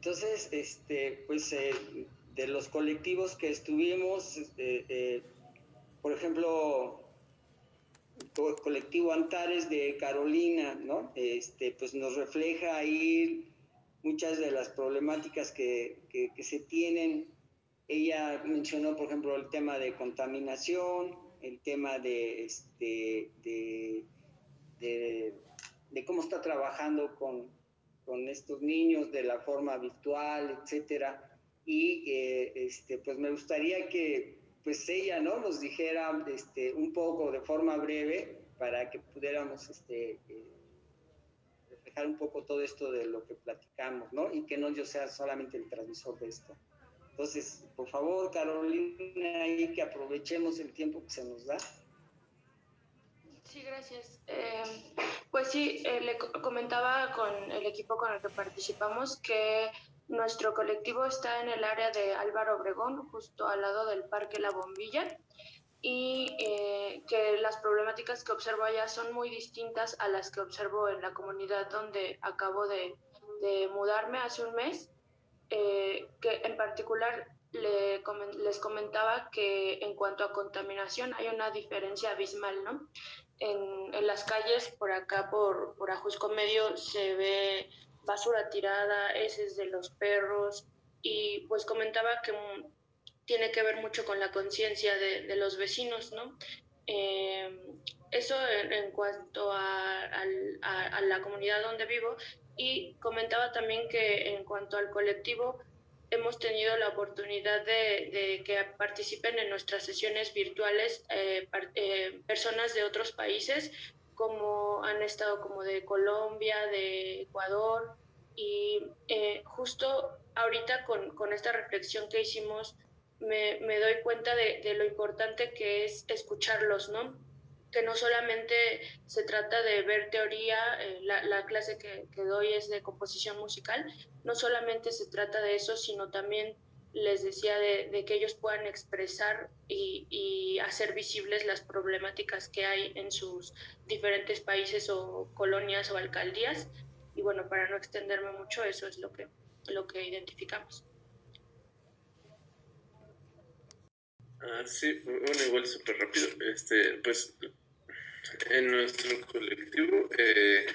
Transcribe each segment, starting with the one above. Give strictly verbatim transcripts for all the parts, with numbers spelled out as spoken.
entonces, este, pues eh, de los colectivos que estuvimos, eh, eh, por ejemplo, co colectivo Antares de Carolina, ¿no? Este, pues nos refleja ahí muchas de las problemáticas que, que, que se tienen. Ella mencionó, por ejemplo, el tema de contaminación, el tema de, este, de, de, de cómo está trabajando con, con estos niños de la forma virtual, etcétera. Y eh, este, pues me gustaría que pues ella, ¿no?, nos dijera este, un poco de forma breve para que pudiéramos este, eh, reflejar un poco todo esto de lo que platicamos, ¿no? Y que no yo sea solamente el transmisor de esto. Entonces, por favor, Carolina, ahí que aprovechemos el tiempo que se nos da. Sí, gracias. Eh, pues sí, eh, le comentaba con el equipo con el que participamos que nuestro colectivo está en el área de Álvaro Obregón, justo al lado del Parque La Bombilla, y eh, que las problemáticas que observo allá son muy distintas a las que observo en la comunidad donde acabo de, de mudarme hace un mes, eh, que en particular le, les comentaba que en cuanto a contaminación hay una diferencia abismal, ¿no? En, en las calles por acá, por, por Ajusco Medio, se ve basura tirada, heces de los perros, y pues comentaba que um, tiene que ver mucho con la conciencia de, de, los vecinos, ¿no? Eh, eso en, en cuanto a, a, a la comunidad donde vivo, y comentaba también que en cuanto al colectivo, hemos tenido la oportunidad de, de que participen en nuestras sesiones virtuales eh, eh, personas de otros países, como han estado como de Colombia, de Ecuador, y eh, justo ahorita con, con esta reflexión que hicimos, me, me doy cuenta de, de lo importante que es escucharlos, ¿no? Que no solamente se trata de ver teoría, eh, la, la clase que, que doy es de composición musical, no solamente se trata de eso, sino también les decía de, de que ellos puedan expresar y, y, hacer visibles las problemáticas que hay en sus diferentes países o colonias o alcaldías. Y bueno, para no extenderme mucho, eso es lo que, lo que identificamos. Ah, sí, bueno, igual súper rápido. Este, pues en nuestro colectivo eh,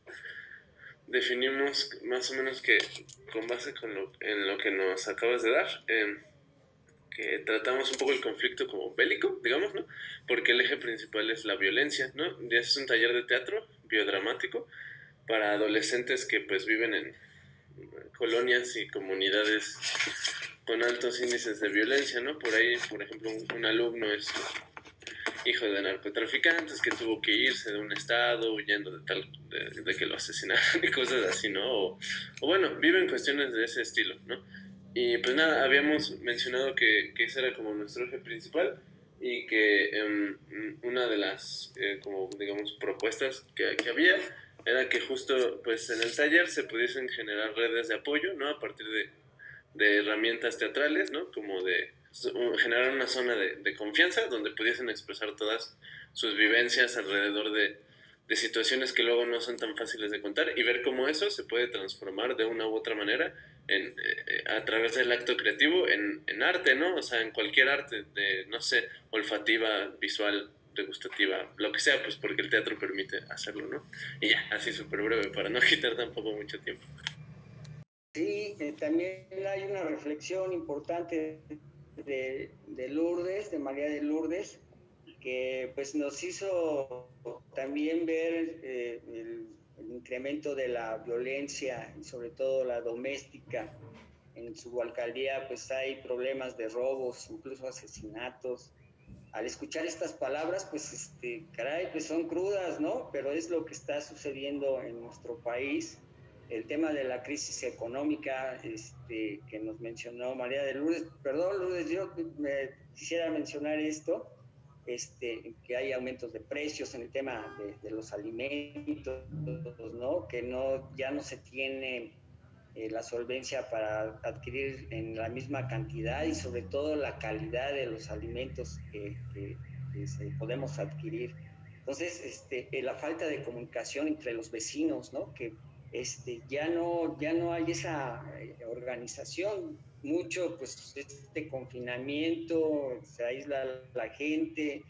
definimos más o menos que con base con lo, en lo que nos acabas de dar, eh, que tratamos un poco el conflicto como bélico, digamos, ¿no? Porque el eje principal es la violencia, ¿no? Y es un taller de teatro biodramático para adolescentes que pues viven en colonias y comunidades con altos índices de violencia, ¿no? Por ahí, por ejemplo, un, un alumno es hijo de narcotraficantes que tuvo que irse de un estado huyendo de tal de, de que lo asesinaron y cosas así, ¿no? O, o bueno, viven cuestiones de ese estilo, ¿no? Y pues nada, habíamos mencionado que, que ese era como nuestro eje principal y que um, una de las, eh, como digamos, propuestas que, que había era que justo pues en el taller se pudiesen generar redes de apoyo, ¿no? A partir de, de herramientas teatrales, ¿no? Como de generar una zona de, de confianza donde pudiesen expresar todas sus vivencias alrededor de, de situaciones que luego no son tan fáciles de contar y ver cómo eso se puede transformar de una u otra manera en, eh, a través del acto creativo en, en arte, ¿no? O sea, en cualquier arte, de, no sé, olfativa, visual, degustativa, lo que sea, pues porque el teatro permite hacerlo, ¿no? Y ya, así súper breve, para no quitar tampoco mucho tiempo. Sí, eh, también hay una reflexión importante de, de Lourdes, de María de Lourdes, que pues nos hizo también ver eh, el, el incremento de la violencia y sobre todo la doméstica. En su alcaldía pues hay problemas de robos, incluso asesinatos. Al escuchar estas palabras, pues, este, caray, pues son crudas, ¿no? Pero es lo que está sucediendo en nuestro país. El tema de la crisis económica este, que nos mencionó María de Lourdes. Perdón, Lourdes, yo me quisiera mencionar esto, este, que hay aumentos de precios en el tema de, de los alimentos, ¿no? Que no, ya no se tiene eh, la solvencia para adquirir en la misma cantidad y sobre todo la calidad de los alimentos que, que, que se podemos adquirir. Entonces, este, eh, la falta de comunicación entre los vecinos, ¿no? Que este, ya, no, ya no hay esa organización, mucho pues este confinamiento, se aísla la gente,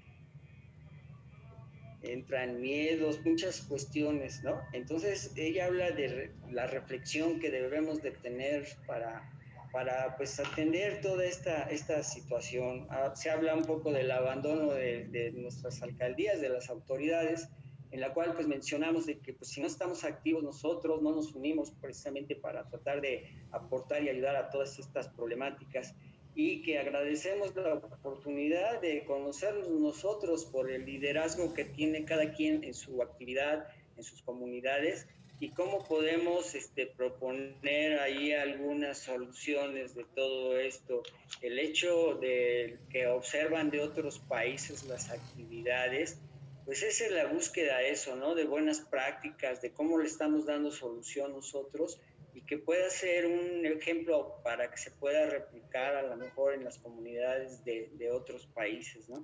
entran miedos, muchas cuestiones, ¿no? Entonces ella habla de la reflexión que debemos de tener para, para pues atender toda esta, esta situación. Se habla un poco del abandono de, de nuestras alcaldías, de las autoridades, en la cual pues mencionamos de que pues si no estamos activos nosotros, no nos unimos precisamente para tratar de aportar y ayudar a todas estas problemáticas, y que agradecemos la oportunidad de conocernos nosotros por el liderazgo que tiene cada quien en su actividad, en sus comunidades, y cómo podemos este, proponer ahí algunas soluciones de todo esto. El hecho de que observan de otros países las actividades, pues esa es la búsqueda de eso, ¿no? De buenas prácticas, de cómo le estamos dando solución nosotros, y que pueda ser un ejemplo para que se pueda replicar a lo mejor en las comunidades de, de otros países, ¿no?